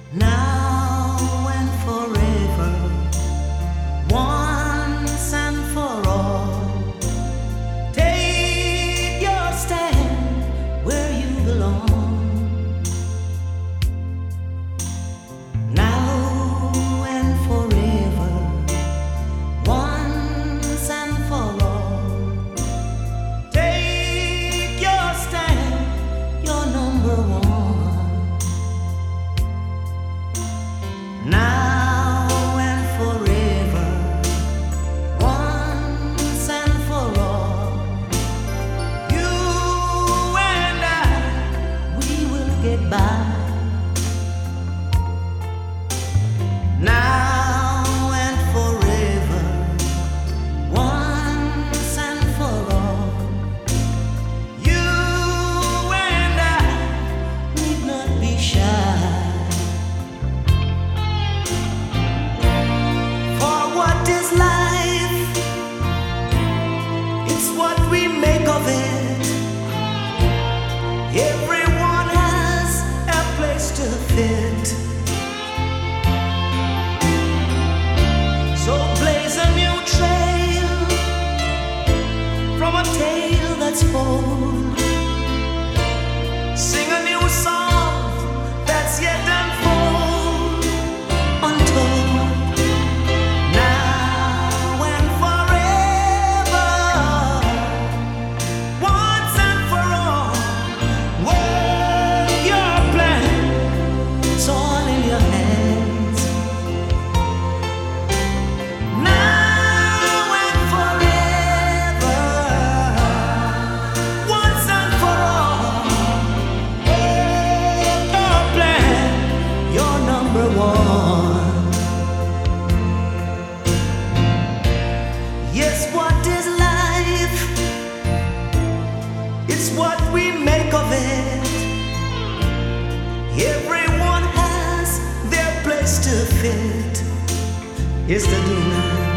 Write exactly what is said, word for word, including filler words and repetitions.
Now and forever, once and for all, take your stand where you belong. Now and forever, once and for all, take your stand, you're number one. Now and forever, once and for all, you and I, we will get by. Now and forever, once and for all, you and I need not be shy. What is life? It's what we make of it. Everyone has a place to fit. So blaze a new trail from a tale that's old. Sing a new song that's yet unfold, untold. Yes, what is life? It's what we make of it. Everyone has their place to fit. It's the do now.